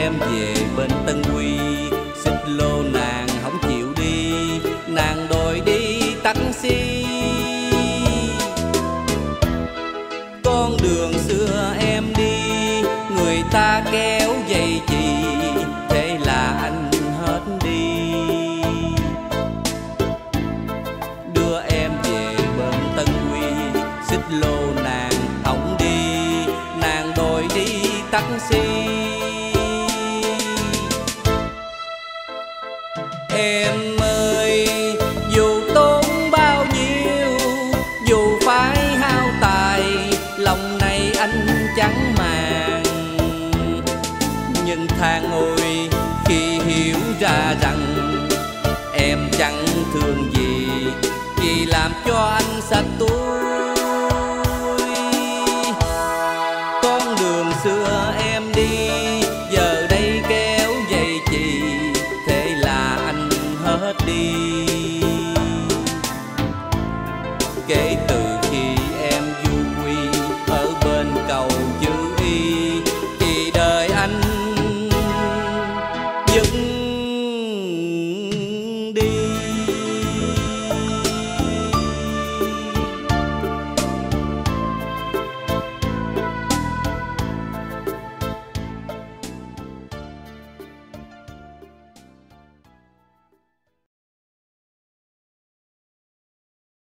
em về bên Tân Quy, xích lô nàng không chịu đi, nàng đòi đi taxi. Con đường xưa em đi, người ta kéo dây chì, thế là anh hết đi. Đưa em về bên Tân Quy, xích lô nàng không đi, nàng đòi đi taxi. Em ơi, dù tốn bao nhiêu, dù phải hao tài, lòng này anh chẳng màng. Nhưng than ôi khi hiểu ra rằng em chẳng thương gì, chỉ làm cho anh sạch túi. Con đường xưa